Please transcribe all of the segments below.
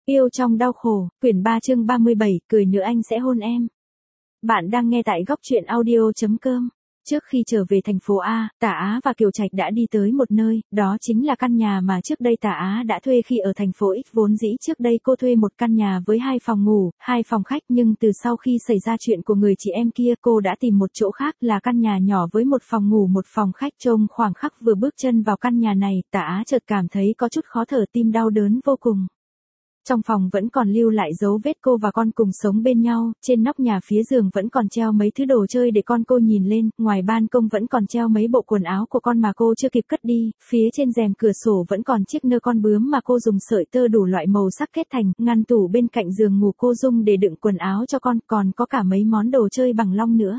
Yêu trong đau khổ, quyển 3 chương 37, cười nữa anh sẽ hôn em. Bạn đang nghe tại góc truyện audio.com. Trước khi trở về thành phố A, Tả Á và Kiều Trạch đã đi tới một nơi, đó chính là căn nhà mà trước đây Tả Á đã thuê khi ở thành phố X. Vốn dĩ trước đây cô thuê một căn nhà với 2 phòng ngủ, 2 phòng khách, nhưng từ sau khi xảy ra chuyện của người chị em kia, cô đã tìm một chỗ khác là căn nhà nhỏ với 1 phòng ngủ 1 phòng khách. Trong khoảng khắc vừa bước chân vào căn nhà này, Tả Á chợt cảm thấy có chút khó thở, tim đau đớn vô cùng. Trong phòng vẫn còn lưu lại dấu vết cô và con cùng sống bên nhau, trên nóc nhà phía giường vẫn còn treo mấy thứ đồ chơi để con cô nhìn lên, ngoài ban công vẫn còn treo mấy bộ quần áo của con mà cô chưa kịp cất đi, phía trên rèm cửa sổ vẫn còn chiếc nơ con bướm mà cô dùng sợi tơ đủ loại màu sắc kết thành, ngăn tủ bên cạnh giường ngủ cô dùng để đựng quần áo cho con, còn có cả mấy món đồ chơi bằng long nữa.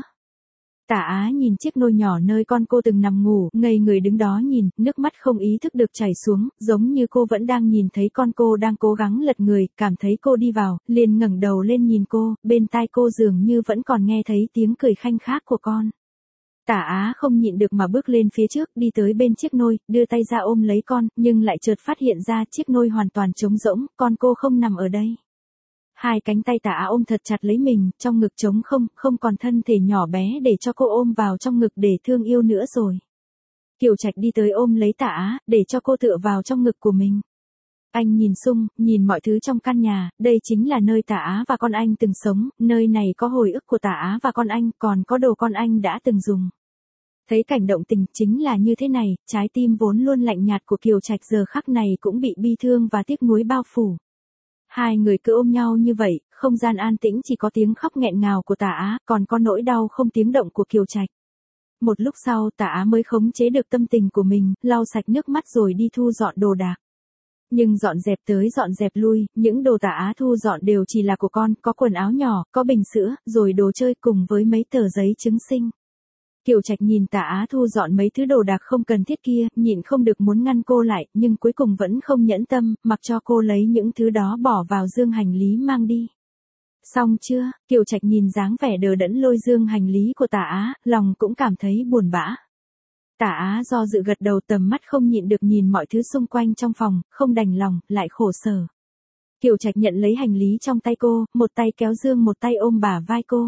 Tả Á nhìn chiếc nôi nhỏ nơi con cô từng nằm ngủ, ngây người đứng đó nhìn, nước mắt không ý thức được chảy xuống, giống như cô vẫn đang nhìn thấy con cô đang cố gắng lật người, cảm thấy cô đi vào, liền ngẩng đầu lên nhìn cô, bên tai cô dường như vẫn còn nghe thấy tiếng cười khanh khách của con. Tả Á không nhịn được mà bước lên phía trước, đi tới bên chiếc nôi, đưa tay ra ôm lấy con, nhưng lại chợt phát hiện ra chiếc nôi hoàn toàn trống rỗng, con cô không nằm ở đây. Hai cánh tay Tả Á ôm thật chặt lấy mình, trong ngực trống không, không còn thân thể nhỏ bé để cho cô ôm vào trong ngực để thương yêu nữa rồi. Kiều Trạch đi tới ôm lấy Tả Á, để cho cô tựa vào trong ngực của mình. Anh nhìn xung, nhìn mọi thứ trong căn nhà, đây chính là nơi Tả Á và con anh từng sống, nơi này có hồi ức của Tả Á và con anh, còn có đồ con anh đã từng dùng. Thấy cảnh động tình chính là như thế này, trái tim vốn luôn lạnh nhạt của Kiều Trạch giờ khắc này cũng bị bi thương và tiếc nuối bao phủ. Hai người cứ ôm nhau như vậy, không gian an tĩnh chỉ có tiếng khóc nghẹn ngào của Tả Á, còn có nỗi đau không tiếng động của Kiều Trạch. Một lúc sau Tả Á mới khống chế được tâm tình của mình, lau sạch nước mắt rồi đi thu dọn đồ đạc. Nhưng dọn dẹp tới dọn dẹp lui, những đồ Tả Á thu dọn đều chỉ là của con, có quần áo nhỏ, có bình sữa, rồi đồ chơi cùng với mấy tờ giấy chứng sinh. Kiều Trạch nhìn Tả Á thu dọn mấy thứ đồ đạc không cần thiết kia, nhịn không được muốn ngăn cô lại, nhưng cuối cùng vẫn không nhẫn tâm, mặc cho cô lấy những thứ đó bỏ vào dương hành lý mang đi. Xong chưa? Kiều Trạch nhìn dáng vẻ đờ đẫn lôi dương hành lý của Tả Á, lòng cũng cảm thấy buồn bã. Tả Á do dự gật đầu, tầm mắt không nhịn được nhìn mọi thứ xung quanh trong phòng, không đành lòng, lại khổ sở. Kiều Trạch nhận lấy hành lý trong tay cô, một tay kéo dương một tay ôm bả vai cô.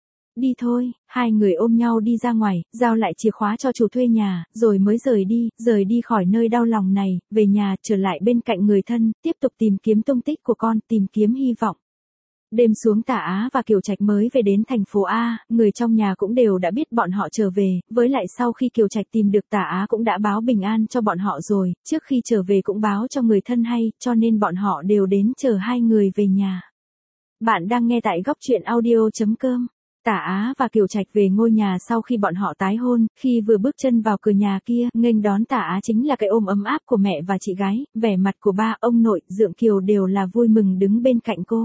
Đi thôi, hai người ôm nhau đi ra ngoài, giao lại chìa khóa cho chủ thuê nhà, rồi mới rời đi khỏi nơi đau lòng này, về nhà, trở lại bên cạnh người thân, tiếp tục tìm kiếm tung tích của con, tìm kiếm hy vọng. Đêm xuống Tả Á và Kiều Trạch mới về đến thành phố A, người trong nhà cũng đều đã biết bọn họ trở về, với lại sau khi Kiều Trạch tìm được Tả Á cũng đã báo bình an cho bọn họ rồi, trước khi trở về cũng báo cho người thân hay, cho nên bọn họ đều đến chờ hai người về nhà. Bạn đang nghe tại góc truyện audio.com. Tả Á và Kiều Trạch về ngôi nhà sau khi bọn họ tái hôn, khi vừa bước chân vào cửa nhà kia, nghênh đón Tả Á chính là cái ôm ấm áp của mẹ và chị gái, vẻ mặt của ba, ông nội, Dượng Kiều đều là vui mừng đứng bên cạnh cô.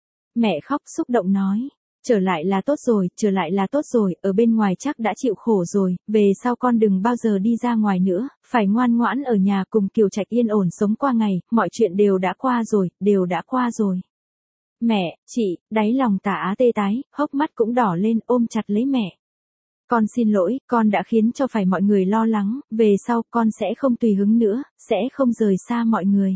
Mẹ khóc xúc động nói, trở lại là tốt rồi, ở bên ngoài chắc đã chịu khổ rồi, về sau con đừng bao giờ đi ra ngoài nữa, phải ngoan ngoãn ở nhà cùng Kiều Trạch yên ổn sống qua ngày, mọi chuyện đều đã qua rồi. Mẹ, chị, đáy lòng Tả Á tê tái, hốc mắt cũng đỏ lên, ôm chặt lấy mẹ. Con xin lỗi, con đã khiến cho phải mọi người lo lắng, về sau con sẽ không tùy hứng nữa, sẽ không rời xa mọi người.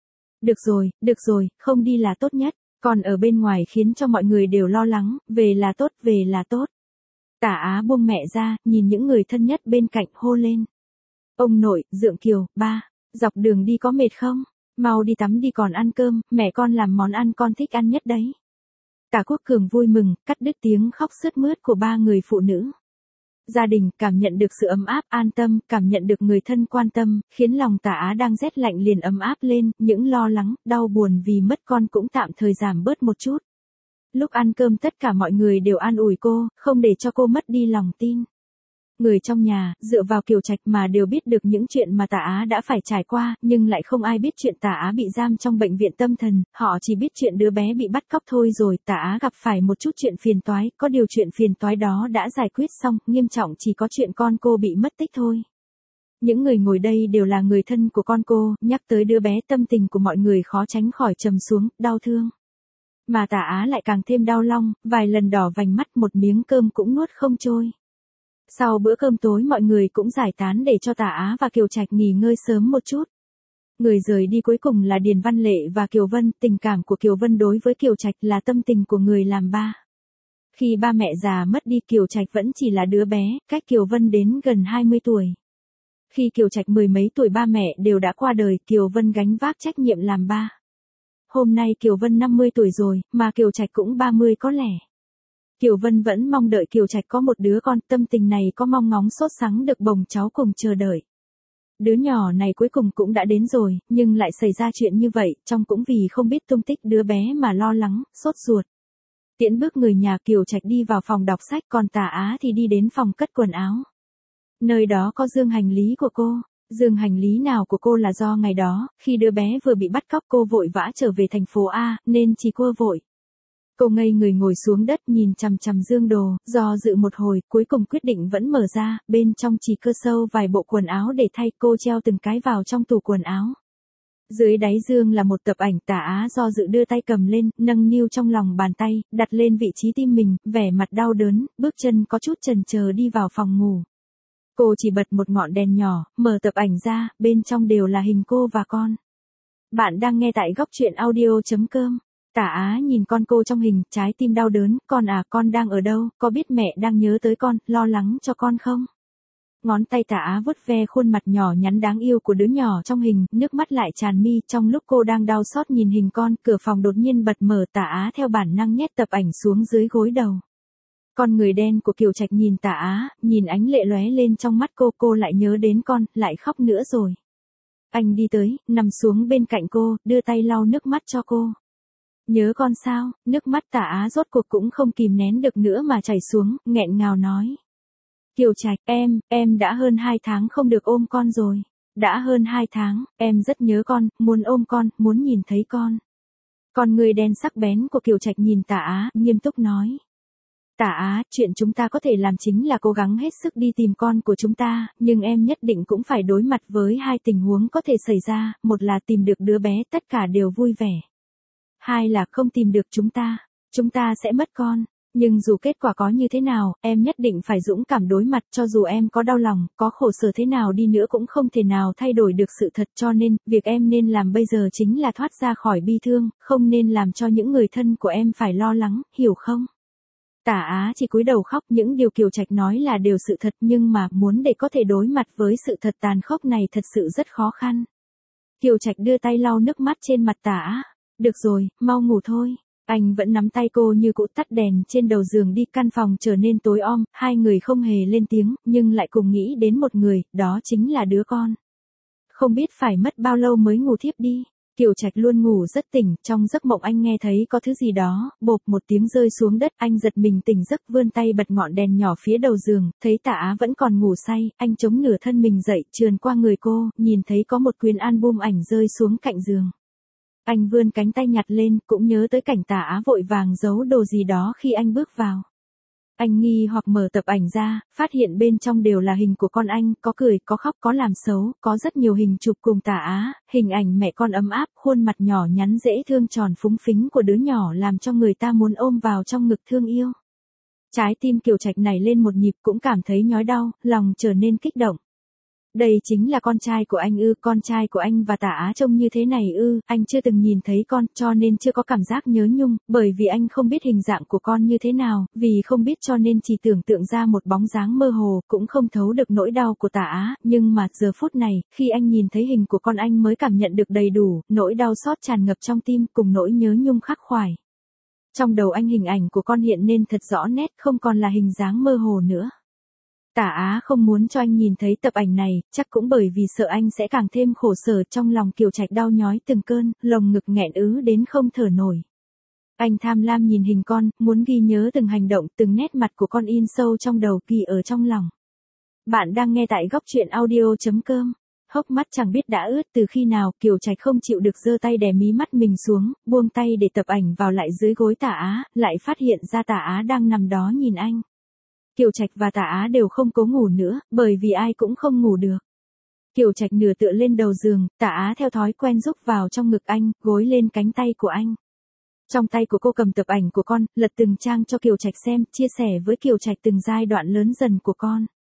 Được rồi, không đi là tốt nhất, con ở bên ngoài khiến cho mọi người đều lo lắng, về là tốt. Tả Á buông mẹ ra, nhìn những người thân nhất bên cạnh hô lên. Ông nội, Dượng Kiều, ba, dọc đường đi có mệt không? Mau đi tắm đi còn ăn cơm, mẹ con làm món ăn con thích ăn nhất đấy. Tả Quốc Cường vui mừng, cắt đứt tiếng khóc sướt mướt của ba người phụ nữ. Gia đình cảm nhận được sự ấm áp, an tâm, cảm nhận được người thân quan tâm, khiến lòng Tả Á đang rét lạnh liền ấm áp lên, những lo lắng, đau buồn vì mất con cũng tạm thời giảm bớt một chút. Lúc ăn cơm tất cả mọi người đều an ủi cô, không để cho cô mất đi lòng tin. Người trong nhà, dựa vào Kiều Trạch mà đều biết được những chuyện mà Tả Á đã phải trải qua, nhưng lại không ai biết chuyện Tả Á bị giam trong bệnh viện tâm thần, họ chỉ biết chuyện đứa bé bị bắt cóc thôi rồi, Tả Á gặp phải một chút chuyện phiền toái, có điều chuyện phiền toái đó đã giải quyết xong, nghiêm trọng chỉ có chuyện con cô bị mất tích thôi. Những người ngồi đây đều là người thân của con cô, nhắc tới đứa bé tâm tình của mọi người khó tránh khỏi trầm xuống, đau thương. Mà Tả Á lại càng thêm đau lòng, vài lần đỏ vành mắt, một miếng cơm cũng nuốt không trôi. Sau bữa cơm tối mọi người cũng giải tán để cho Tả Á và Kiều Trạch nghỉ ngơi sớm một chút. Người rời đi cuối cùng là Điền Văn Lệ và Kiều Vân, tình cảm của Kiều Vân đối với Kiều Trạch là tâm tình của người làm ba. Khi ba mẹ già mất đi Kiều Trạch vẫn chỉ là đứa bé, cách Kiều Vân đến gần 20 tuổi. Khi Kiều Trạch mười mấy tuổi ba mẹ đều đã qua đời, Kiều Vân gánh vác trách nhiệm làm ba. Hôm nay Kiều Vân 50 tuổi rồi, mà Kiều Trạch cũng 30 có lẽ. Kiều Vân vẫn mong đợi Kiều Trạch có một đứa con, tâm tình này có mong ngóng sốt sắng được bồng cháu cùng chờ đợi. Đứa nhỏ này cuối cùng cũng đã đến rồi, nhưng lại xảy ra chuyện như vậy, trong cũng vì không biết tung tích đứa bé mà lo lắng, sốt ruột. Tiễn bước người nhà, Kiều Trạch đi vào phòng đọc sách, còn Tả Á thì đi đến phòng cất quần áo. Nơi đó có dương hành lý của cô. Dương hành lý nào của cô là do ngày đó, khi đứa bé vừa bị bắt cóc cô vội vã trở về thành phố A, nên chỉ cô vội. Cô ngây người ngồi xuống đất nhìn chằm chằm dương đồ, do dự một hồi, cuối cùng quyết định vẫn mở ra, bên trong chỉ cơ sâu vài bộ quần áo để thay, cô treo từng cái vào trong tủ quần áo. Dưới đáy dương là một tập ảnh, Tả Á do dự đưa tay cầm lên, nâng niu trong lòng bàn tay, đặt lên vị trí tim mình, vẻ mặt đau đớn, bước chân có chút chần chờ đi vào phòng ngủ. Cô chỉ bật một ngọn đèn nhỏ, mở tập ảnh ra, bên trong đều là hình cô và con. Bạn đang nghe tại góc truyện audio.com. Tả Á nhìn con cô trong hình, trái tim đau đớn, con à, con đang ở đâu, có biết mẹ đang nhớ tới con, lo lắng cho con không? Ngón tay Tả Á vuốt ve khuôn mặt nhỏ nhắn đáng yêu của đứa nhỏ trong hình, nước mắt lại tràn mi, trong lúc cô đang đau xót nhìn hình con, cửa phòng đột nhiên bật mở, Tả Á theo bản năng nhét tập ảnh xuống dưới gối đầu. Con người đen của Kiều Trạch nhìn Tả Á, nhìn ánh lệ lóe lên trong mắt cô lại nhớ đến con, lại khóc nữa rồi. Anh đi tới, nằm xuống bên cạnh cô, đưa tay lau nước mắt cho cô. Nhớ con sao? Nước mắt Tả Á rốt cuộc cũng không kìm nén được nữa mà chảy xuống, nghẹn ngào nói. Kiều Trạch, em đã hơn 2 tháng không được ôm con rồi. Đã hơn 2 tháng, em rất nhớ con, muốn ôm con, muốn nhìn thấy con. Con người đen sắc bén của Kiều Trạch nhìn Tả Á, nghiêm túc nói. Tả Á, chuyện chúng ta có thể làm chính là cố gắng hết sức đi tìm con của chúng ta, nhưng em nhất định cũng phải đối mặt với hai tình huống có thể xảy ra, một là tìm được đứa bé, tất cả đều vui vẻ. Hai là không tìm được chúng ta sẽ mất con. Nhưng dù kết quả có như thế nào, em nhất định phải dũng cảm đối mặt, cho dù em có đau lòng, có khổ sở thế nào đi nữa cũng không thể nào thay đổi được sự thật, cho nên, việc em nên làm bây giờ chính là thoát ra khỏi bi thương, không nên làm cho những người thân của em phải lo lắng, hiểu không? Tả Á chỉ cúi đầu khóc, những điều Kiều Trạch nói là đều sự thật, nhưng mà muốn để có thể đối mặt với sự thật tàn khốc này thật sự rất khó khăn. Kiều Trạch đưa tay lau nước mắt trên mặt Tả Á. Được rồi, mau ngủ thôi. Anh vẫn nắm tay cô như cũ, tắt đèn trên đầu giường đi, căn phòng trở nên tối om, hai người không hề lên tiếng, nhưng lại cùng nghĩ đến một người, đó chính là đứa con. Không biết phải mất bao lâu mới ngủ thiếp đi. Kiều Trạch luôn ngủ rất tỉnh, trong giấc mộng anh nghe thấy có thứ gì đó, bộp một tiếng rơi xuống đất, anh giật mình tỉnh giấc, vươn tay bật ngọn đèn nhỏ phía đầu giường, thấy Tả Á vẫn còn ngủ say, anh chống nửa thân mình dậy, trườn qua người cô, nhìn thấy có một quyển album ảnh rơi xuống cạnh giường. Anh vươn cánh tay nhặt lên, cũng nhớ tới cảnh Tả Á vội vàng giấu đồ gì đó khi anh bước vào. Anh nghi hoặc mở tập ảnh ra, phát hiện bên trong đều là hình của con anh, có cười, có khóc, có làm xấu, có rất nhiều hình chụp cùng Tả Á, hình ảnh mẹ con ấm áp, khuôn mặt nhỏ nhắn dễ thương tròn phúng phính của đứa nhỏ làm cho người ta muốn ôm vào trong ngực thương yêu. Trái tim Kiều Trạch nảy lên một nhịp, cũng cảm thấy nhói đau, lòng trở nên kích động. Đây chính là con trai của anh ư? Con trai của anh và Tả Á trông như thế này ư? Anh chưa từng nhìn thấy con, cho nên chưa có cảm giác nhớ nhung, bởi vì anh không biết hình dạng của con như thế nào, vì không biết cho nên chỉ tưởng tượng ra một bóng dáng mơ hồ, cũng không thấu được nỗi đau của Tả Á, nhưng mà giờ phút này, khi anh nhìn thấy hình của con anh mới cảm nhận được đầy đủ, nỗi đau xót tràn ngập trong tim, cùng nỗi nhớ nhung khắc khoải. Trong đầu anh hình ảnh của con hiện nên thật rõ nét, không còn là hình dáng mơ hồ nữa. Tả Á không muốn cho anh nhìn thấy tập ảnh này, chắc cũng bởi vì sợ anh sẽ càng thêm khổ sở, trong lòng Kiều Trạch đau nhói từng cơn, lồng ngực nghẹn ứ đến không thở nổi. Anh tham lam nhìn hình con, muốn ghi nhớ từng hành động, từng nét mặt của con in sâu trong đầu, ghi ở trong lòng. Bạn đang nghe tại góc truyện audio.com. Hốc mắt chẳng biết đã ướt từ khi nào, Kiều Trạch không chịu được giơ tay đè mí mắt mình xuống, buông tay để tập ảnh vào lại dưới gối Tả Á, lại phát hiện ra Tả Á đang nằm đó nhìn anh. Kiều Trạch và Tả Á đều không cố ngủ nữa, bởi vì ai cũng không ngủ được. Kiều Trạch nửa tựa lên đầu giường, Tả Á theo thói quen rúc vào trong ngực anh, gối lên cánh tay của anh. Trong tay của cô cầm tập ảnh của con, lật từng trang cho Kiều Trạch xem, chia sẻ với Kiều Trạch từng giai đoạn lớn dần của con.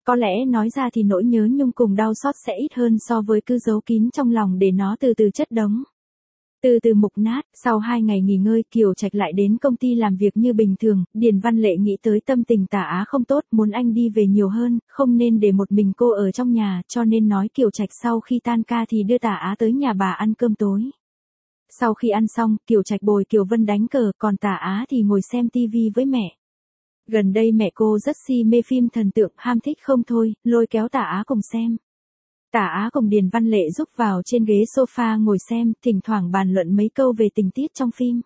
Có lẽ nói ra thì nỗi nhớ nhung cùng đau xót sẽ ít hơn so với cứ giấu kín trong lòng để nó từ từ chất đống. Từ từ mục nát, sau 2 ngày nghỉ ngơi Kiều Trạch lại đến công ty làm việc như bình thường, Điền Văn Lệ nghĩ tới tâm tình Tả Á không tốt, muốn anh đi về nhiều hơn, không nên để một mình cô ở trong nhà, cho nên nói Kiều Trạch sau khi tan ca thì đưa Tả Á tới nhà bà ăn cơm tối. Sau khi ăn xong, Kiều Trạch bồi Kiều Vân đánh cờ, còn Tả Á thì ngồi xem tivi với mẹ. Gần đây mẹ cô rất si mê phim thần tượng, ham thích không thôi, lôi kéo Tả Á cùng xem. Tả Á cùng Điền Văn Lệ rúc vào trên ghế sofa ngồi xem, thỉnh thoảng bàn luận mấy câu về tình tiết trong phim.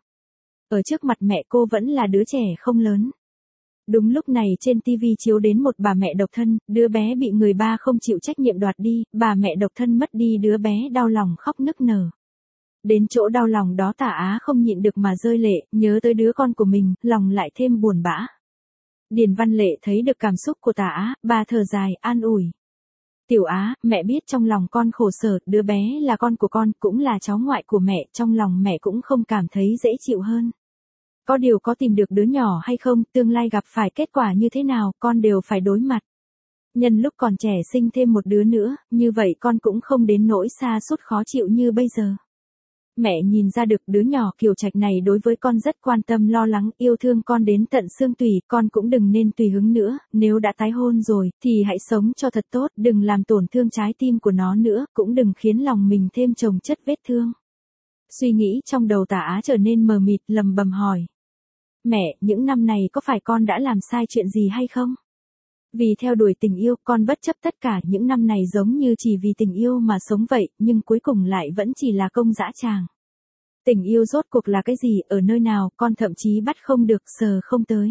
Ở trước mặt mẹ cô vẫn là đứa trẻ không lớn. Đúng lúc này trên TV chiếu đến một bà mẹ độc thân, đứa bé bị người ba không chịu trách nhiệm đoạt đi, bà mẹ độc thân mất đi đứa bé đau lòng khóc nức nở. Đến chỗ đau lòng đó Tả Á không nhịn được mà rơi lệ, nhớ tới đứa con của mình, lòng lại thêm buồn bã. Điền Văn Lệ thấy được cảm xúc của Tả Á, bà thở dài, an ủi. Tiểu Á, mẹ biết trong lòng con khổ sở, đứa bé là con của con, cũng là cháu ngoại của mẹ, trong lòng mẹ cũng không cảm thấy dễ chịu hơn. Có điều có tìm được đứa nhỏ hay không, tương lai gặp phải kết quả như thế nào, con đều phải đối mặt. Nhân lúc còn trẻ sinh thêm một đứa nữa, như vậy con cũng không đến nỗi xa sút khó chịu như bây giờ. Mẹ nhìn ra được đứa nhỏ Kiều Trạch này đối với con rất quan tâm lo lắng, yêu thương con đến tận xương tủy, con cũng đừng nên tùy hứng nữa, nếu đã tái hôn rồi, thì hãy sống cho thật tốt, đừng làm tổn thương trái tim của nó nữa, cũng đừng khiến lòng mình thêm chồng chất vết thương. Suy nghĩ trong đầu Tả Á trở nên mờ mịt, lầm bầm hỏi. Mẹ, những năm này có phải con đã làm sai chuyện gì hay không? Vì theo đuổi tình yêu, con bất chấp tất cả những năm này giống như chỉ vì tình yêu mà sống vậy, nhưng cuối cùng lại vẫn chỉ là công dã tràng. Tình yêu rốt cuộc là cái gì, ở nơi nào, con thậm chí bắt không được, sờ không tới.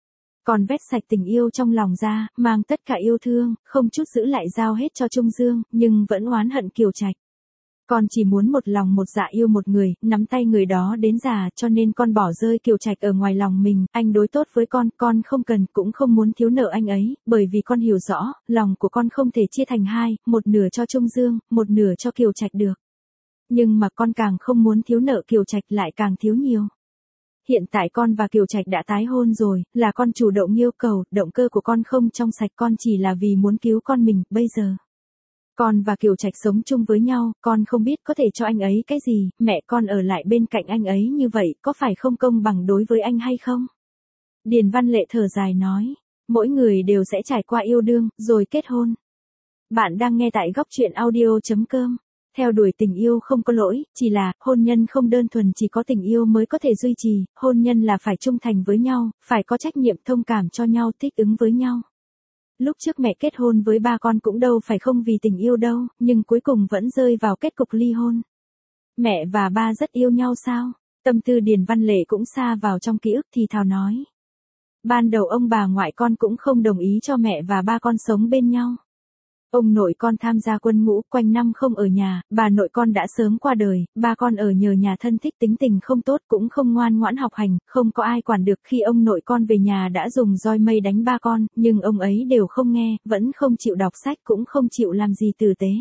Con vét sạch tình yêu trong lòng ra, mang tất cả yêu thương, không chút giữ lại giao hết cho Trung Dương, nhưng vẫn oán hận Kiều Trạch. Con chỉ muốn một lòng một dạ yêu một người, nắm tay người đó đến già, cho nên con bỏ rơi Kiều Trạch ở ngoài lòng mình, anh đối tốt với con không cần, cũng không muốn thiếu nợ anh ấy, bởi vì con hiểu rõ, lòng của con không thể chia thành hai, một nửa cho Trung Dương, một nửa cho Kiều Trạch được. Nhưng mà con càng không muốn thiếu nợ Kiều Trạch lại càng thiếu nhiều. Hiện tại con và Kiều Trạch đã tái hôn rồi, là con chủ động yêu cầu, động cơ của con không trong sạch, con chỉ là vì muốn cứu con mình, bây giờ. Con và Kiều Trạch sống chung với nhau, con không biết có thể cho anh ấy cái gì, mẹ con ở lại bên cạnh anh ấy như vậy, có phải không công bằng đối với anh hay không? Điền Văn Lệ thở dài nói, mỗi người đều sẽ trải qua yêu đương, rồi kết hôn. Bạn đang nghe tại góc truyện audio.com. Theo đuổi tình yêu không có lỗi, chỉ là, hôn nhân không đơn thuần chỉ có tình yêu mới có thể duy trì, hôn nhân là phải trung thành với nhau, phải có trách nhiệm thông cảm cho nhau, thích ứng với nhau. Lúc trước mẹ kết hôn với ba con cũng đâu phải không vì tình yêu đâu, nhưng cuối cùng vẫn rơi vào kết cục ly hôn. Mẹ và ba rất yêu nhau sao? Tâm tư Điền Văn Lệ cũng xa vào trong ký ức thì thào nói. Ban đầu ông bà ngoại con cũng không đồng ý cho mẹ và ba con sống bên nhau. Ông nội con tham gia quân ngũ, quanh năm không ở nhà, bà nội con đã sớm qua đời, ba con ở nhờ nhà thân thích tính tình không tốt, cũng không ngoan ngoãn học hành, không có ai quản được. Khi ông nội con về nhà đã dùng roi mây đánh ba con, nhưng ông ấy đều không nghe, vẫn không chịu đọc sách, cũng không chịu làm gì tử tế.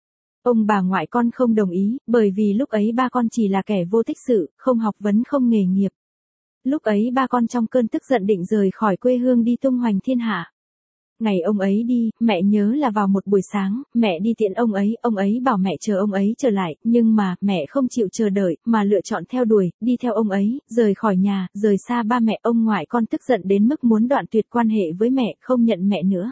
Ông bà ngoại con không đồng ý, bởi vì lúc ấy ba con chỉ là kẻ vô tích sự, không học vấn không nghề nghiệp. Lúc ấy ba con trong cơn tức giận định rời khỏi quê hương đi tung hoành thiên hạ. Ngày ông ấy đi, mẹ nhớ là vào một buổi sáng, mẹ đi tiễn ông ấy bảo mẹ chờ ông ấy trở lại, nhưng mà, mẹ không chịu chờ đợi, mà lựa chọn theo đuổi, đi theo ông ấy, rời khỏi nhà, rời xa ba mẹ. Ông ngoại con tức giận đến mức muốn đoạn tuyệt quan hệ với mẹ, không nhận mẹ nữa.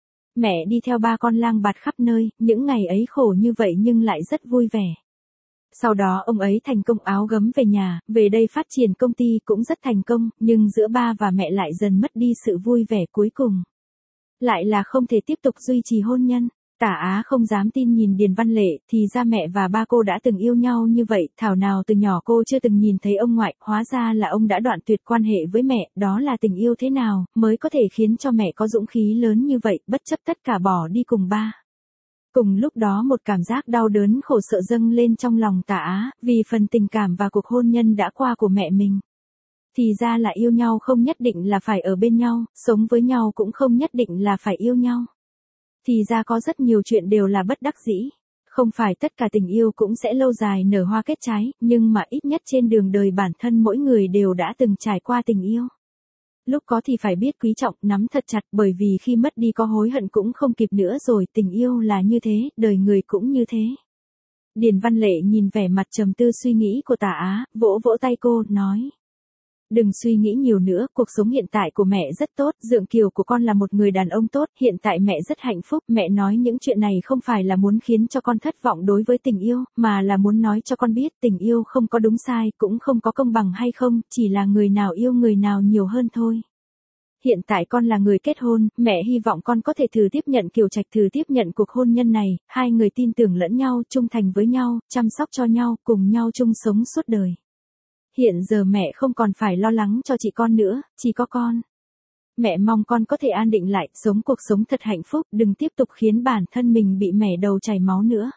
Mẹ đi theo ba con lang bạt khắp nơi, những ngày ấy khổ như vậy nhưng lại rất vui vẻ. Sau đó ông ấy thành công áo gấm về nhà, về đây phát triển công ty cũng rất thành công, nhưng giữa ba và mẹ lại dần mất đi sự vui vẻ cuối cùng. Lại là không thể tiếp tục duy trì hôn nhân. Tả Á không dám tin nhìn Điền Văn Lệ, thì ra mẹ và ba cô đã từng yêu nhau như vậy, thảo nào từ nhỏ cô chưa từng nhìn thấy ông ngoại, hóa ra là ông đã đoạn tuyệt quan hệ với mẹ, đó là tình yêu thế nào, mới có thể khiến cho mẹ có dũng khí lớn như vậy, bất chấp tất cả bỏ đi cùng ba. Cùng lúc đó một cảm giác đau đớn khổ sợ dâng lên trong lòng Tả Á, vì phần tình cảm và cuộc hôn nhân đã qua của mẹ mình. Thì ra là yêu nhau không nhất định là phải ở bên nhau, sống với nhau cũng không nhất định là phải yêu nhau. Thì ra có rất nhiều chuyện đều là bất đắc dĩ. Không phải tất cả tình yêu cũng sẽ lâu dài nở hoa kết trái, nhưng mà ít nhất trên đường đời bản thân mỗi người đều đã từng trải qua tình yêu. lúc có thì phải biết quý trọng, nắm thật chặt, bởi vì khi mất đi có hối hận cũng không kịp nữa rồi, tình yêu là như thế, đời người cũng như thế. Điền Văn Lệ nhìn vẻ mặt trầm tư suy nghĩ của Tả Á, vỗ vỗ tay cô, nói. Đừng suy nghĩ nhiều nữa, cuộc sống hiện tại của mẹ rất tốt, Dượng Kiều của con là một người đàn ông tốt, hiện tại mẹ rất hạnh phúc, mẹ nói những chuyện này không phải là muốn khiến cho con thất vọng đối với tình yêu, mà là muốn nói cho con biết tình yêu không có đúng sai, cũng không có công bằng hay không, chỉ là người nào yêu người nào nhiều hơn thôi. Hiện tại con là người kết hôn, mẹ hy vọng con có thể thử tiếp nhận Kiều Trạch, thử tiếp nhận cuộc hôn nhân này, hai người tin tưởng lẫn nhau, trung thành với nhau, chăm sóc cho nhau, cùng nhau chung sống suốt đời. Hiện giờ mẹ không còn phải lo lắng cho chị con nữa, chỉ có con. Mẹ mong con có thể an định lại, sống cuộc sống thật hạnh phúc, đừng tiếp tục khiến bản thân mình bị mẻ đầu chảy máu nữa.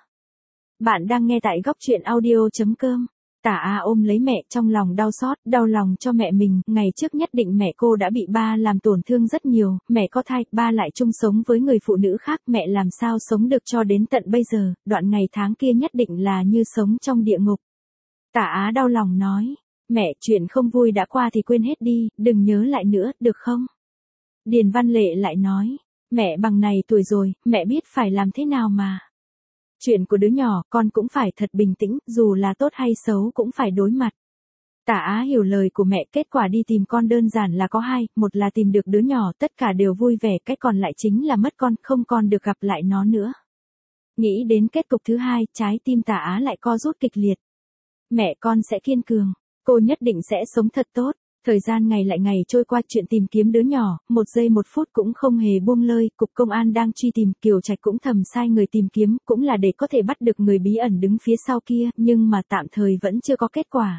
Bạn đang nghe tại góc truyện audio.com. Tả Á ôm lấy mẹ trong lòng đau xót, đau lòng cho mẹ mình, ngày trước nhất định mẹ cô đã bị ba làm tổn thương rất nhiều, mẹ có thai, ba lại chung sống với người phụ nữ khác, mẹ làm sao sống được cho đến tận bây giờ, đoạn ngày tháng kia nhất định là như sống trong địa ngục. Tả Á đau lòng nói. Mẹ, chuyện không vui đã qua thì quên hết đi, đừng nhớ lại nữa, được không? Điền Văn Lệ lại nói, mẹ bằng này tuổi rồi, mẹ biết phải làm thế nào mà. Chuyện của đứa nhỏ, con cũng phải thật bình tĩnh, dù là tốt hay xấu cũng phải đối mặt. Tả Á hiểu lời của mẹ, kết quả đi tìm con đơn giản là có hai, một là tìm được đứa nhỏ, tất cả đều vui vẻ, cái còn lại chính là mất con, không còn được gặp lại nó nữa. Nghĩ đến kết cục thứ hai, trái tim Tả Á lại co rút kịch liệt. Mẹ con sẽ kiên cường. Cô nhất định sẽ sống thật tốt. Thời gian ngày lại ngày trôi qua, chuyện tìm kiếm đứa nhỏ, một giây một phút cũng không hề buông lơi, cục công an đang truy tìm, Kiều Trạch cũng thầm sai người tìm kiếm, cũng là để có thể bắt được người bí ẩn đứng phía sau kia, nhưng mà tạm thời vẫn chưa có kết quả.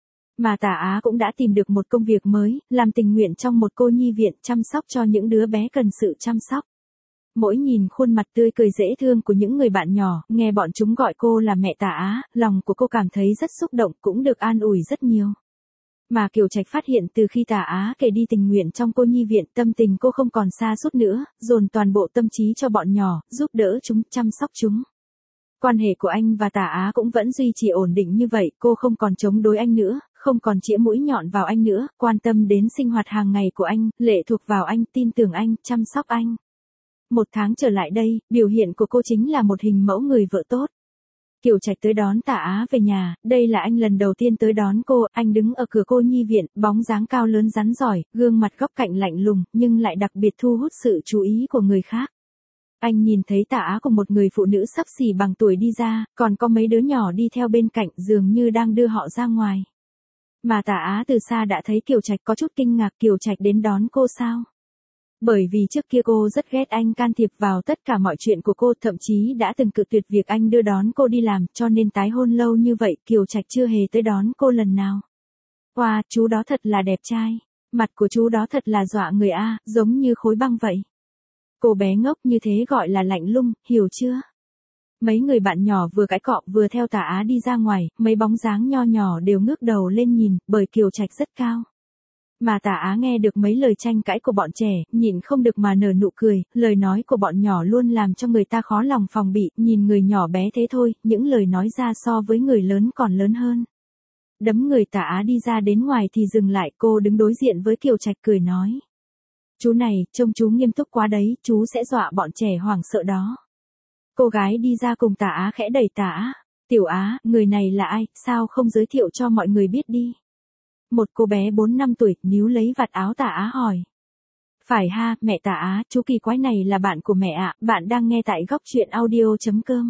Mà Tả Á cũng đã tìm được một công việc mới, làm tình nguyện trong một cô nhi viện, chăm sóc cho những đứa bé cần sự chăm sóc. Mỗi nhìn khuôn mặt tươi cười dễ thương của những người bạn nhỏ, nghe bọn chúng gọi cô là mẹ Tả Á, lòng của cô cảm thấy rất xúc động, cũng được an ủi rất nhiều. Mà Kiều Trạch phát hiện từ khi Tả Á kể đi tình nguyện trong cô nhi viện, tâm tình cô không còn sa sút nữa, dồn toàn bộ tâm trí cho bọn nhỏ, giúp đỡ chúng, chăm sóc chúng. Quan hệ của anh và Tả Á cũng vẫn duy trì ổn định như vậy, cô không còn chống đối anh nữa, không còn chĩa mũi nhọn vào anh nữa, quan tâm đến sinh hoạt hàng ngày của anh, lệ thuộc vào anh, tin tưởng anh, chăm sóc anh. Một tháng trở lại đây, biểu hiện của cô chính là một hình mẫu người vợ tốt. Kiều Trạch tới đón Tả Á về nhà, đây là anh lần đầu tiên tới đón cô, anh đứng ở cửa cô nhi viện, bóng dáng cao lớn rắn giỏi, gương mặt góc cạnh lạnh lùng, nhưng lại đặc biệt thu hút sự chú ý của người khác. Anh nhìn thấy Tả Á cùng một người phụ nữ xấp xỉ bằng tuổi đi ra, còn có mấy đứa nhỏ đi theo bên cạnh, dường như đang đưa họ ra ngoài. Mà Tả Á từ xa đã thấy Kiều Trạch, có chút kinh ngạc, Kiều Trạch đến đón cô sao? Bởi vì trước kia cô rất ghét anh can thiệp vào tất cả mọi chuyện của cô, thậm chí đã từng cự tuyệt việc anh đưa đón cô đi làm, cho nên tái hôn lâu như vậy, Kiều Trạch chưa hề tới đón cô lần nào. Wow, chú đó thật là đẹp trai. Mặt của chú đó thật là dọa người a, giống như khối băng vậy. Cô bé ngốc như thế gọi là lạnh lùng, hiểu chưa? Mấy người bạn nhỏ vừa cãi cọ vừa theo Tả Á đi ra ngoài, mấy bóng dáng nho nhỏ đều ngước đầu lên nhìn, bởi Kiều Trạch rất cao. Mà Tả Á nghe được mấy lời tranh cãi của bọn trẻ, nhịn không được mà nở nụ cười, lời nói của bọn nhỏ luôn làm cho người ta khó lòng phòng bị, nhìn người nhỏ bé thế thôi, những lời nói ra so với người lớn còn lớn hơn. Đấm người Tả Á đi ra đến ngoài thì dừng lại, cô đứng đối diện với Kiều Trạch cười nói. Chú này, trông chú nghiêm túc quá đấy, chú sẽ dọa bọn trẻ hoảng sợ đó. Cô gái đi ra cùng Tả Á khẽ đẩy Tả Á. Tiểu Á, người này là ai, sao không giới thiệu cho mọi người biết đi. Một cô bé 4-5 tuổi, níu lấy vạt áo Tả Á hỏi. Phải ha, mẹ Tả Á, chú kỳ quái này là bạn của mẹ ạ, bạn đang nghe tại góc truyện audio.com.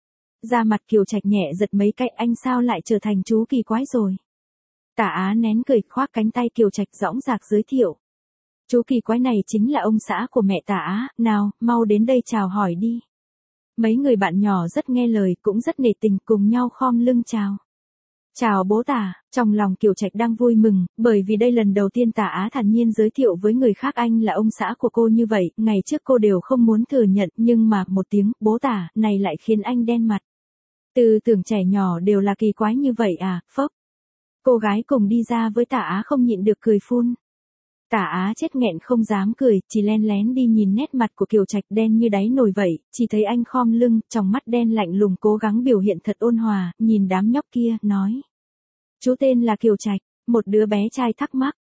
Da mặt Kiều Trạch nhẹ giật mấy cái, anh sao lại trở thành chú kỳ quái rồi. Tả Á nén cười, khoác cánh tay Kiều Trạch dõng dạc giới thiệu. Chú kỳ quái này chính là ông xã của mẹ Tả Á, nào, mau đến đây chào hỏi đi. Mấy người bạn nhỏ rất nghe lời, cũng rất nể tình, cùng nhau khom lưng chào. Chào bố Tả, trong lòng Kiều Trạch đang vui mừng, bởi vì đây lần đầu tiên Tả Á thản nhiên giới thiệu với người khác anh là ông xã của cô như vậy, ngày trước cô đều không muốn thừa nhận, nhưng mà một tiếng, bố Tả, này lại khiến anh đen mặt. Tư tưởng trẻ nhỏ đều là kỳ quái như vậy à, phốc. Cô gái cùng đi ra với Tả Á không nhịn được cười phun. Tả Á chết nghẹn không dám cười, chỉ len lén đi nhìn nét mặt của Kiều Trạch đen như đáy nồi vậy, chỉ thấy anh khom lưng, trong mắt đen lạnh lùng cố gắng biểu hiện thật ôn hòa, nhìn đám nhóc kia, nói. Chú tên là Kiều Trạch, một đứa bé trai thắc mắc,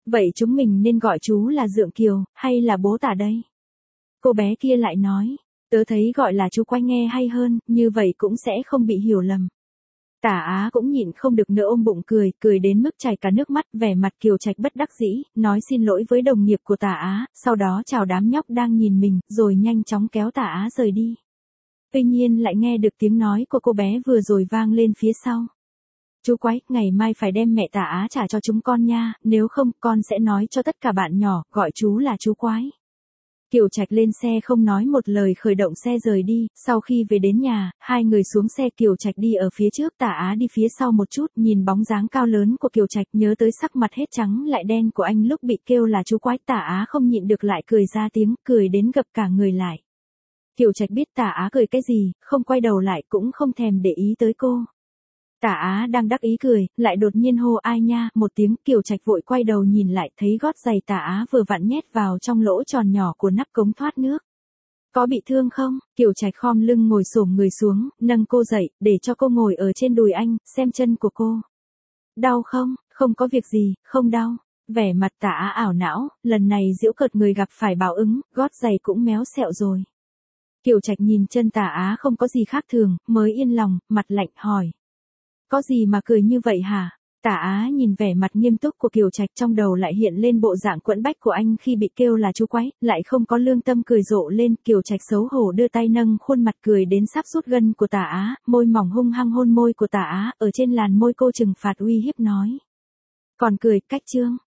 Vậy chúng mình nên gọi chú là Dượng Kiều, hay là bố Tả đây? Cô bé kia lại nói, tớ thấy gọi là chú Quách nghe hay hơn, như vậy cũng sẽ không bị hiểu lầm. Tả Á cũng nhịn không được nữa ôm bụng cười, cười đến mức chảy cả nước mắt, vẻ mặt Kiều Trạch bất đắc dĩ, nói xin lỗi với đồng nghiệp của Tả Á, sau đó chào đám nhóc đang nhìn mình, rồi nhanh chóng kéo Tả Á rời đi. Tuy nhiên lại nghe được tiếng nói của cô bé vừa rồi vang lên phía sau. Chú Quái, ngày mai phải đem mẹ Tả Á trả cho chúng con nha, nếu không con sẽ nói cho tất cả bạn nhỏ, gọi chú là chú Quái. Kiều Trạch lên xe không nói một lời khởi động xe rời đi, sau khi về đến nhà, hai người xuống xe Kiều Trạch đi ở phía trước Tả Á đi phía sau một chút, nhìn bóng dáng cao lớn của Kiều Trạch nhớ tới sắc mặt hết trắng lại đen của anh lúc bị kêu là chú Quái, Tả Á không nhịn được lại cười ra tiếng, cười đến gập cả người lại. Kiều Trạch biết Tả Á cười cái gì, không quay đầu lại cũng không thèm để ý tới cô. Tả Á đang đắc ý cười, lại đột nhiên hô ai nha, một tiếng, Kiều Trạch vội quay đầu nhìn lại thấy gót giày Tả Á vừa vặn nhét vào trong lỗ tròn nhỏ của nắp cống thoát nước. Có bị thương không? Kiều Trạch khom lưng ngồi xổm người xuống, nâng cô dậy, để cho cô ngồi ở trên đùi anh, xem chân của cô. Đau không? Không có việc gì, không đau. Vẻ mặt Tả Á ảo não, lần này giễu cợt người gặp phải báo ứng, gót giày cũng méo sẹo rồi. Kiều Trạch nhìn chân Tả Á không có gì khác thường, mới yên lòng, mặt lạnh hỏi. Có gì mà cười như vậy hả? Tả Á nhìn vẻ mặt nghiêm túc của Kiều Trạch trong đầu lại hiện lên bộ dạng quẫn bách của anh khi bị kêu là chú Quái, lại không có lương tâm cười rộ lên, Kiều Trạch xấu hổ đưa tay nâng khuôn mặt cười đến sắp rút gân của Tả Á, môi mỏng hung hăng hôn môi của Tả Á, ở trên làn môi cô trừng phạt uy hiếp nói. Còn cười, cách trương.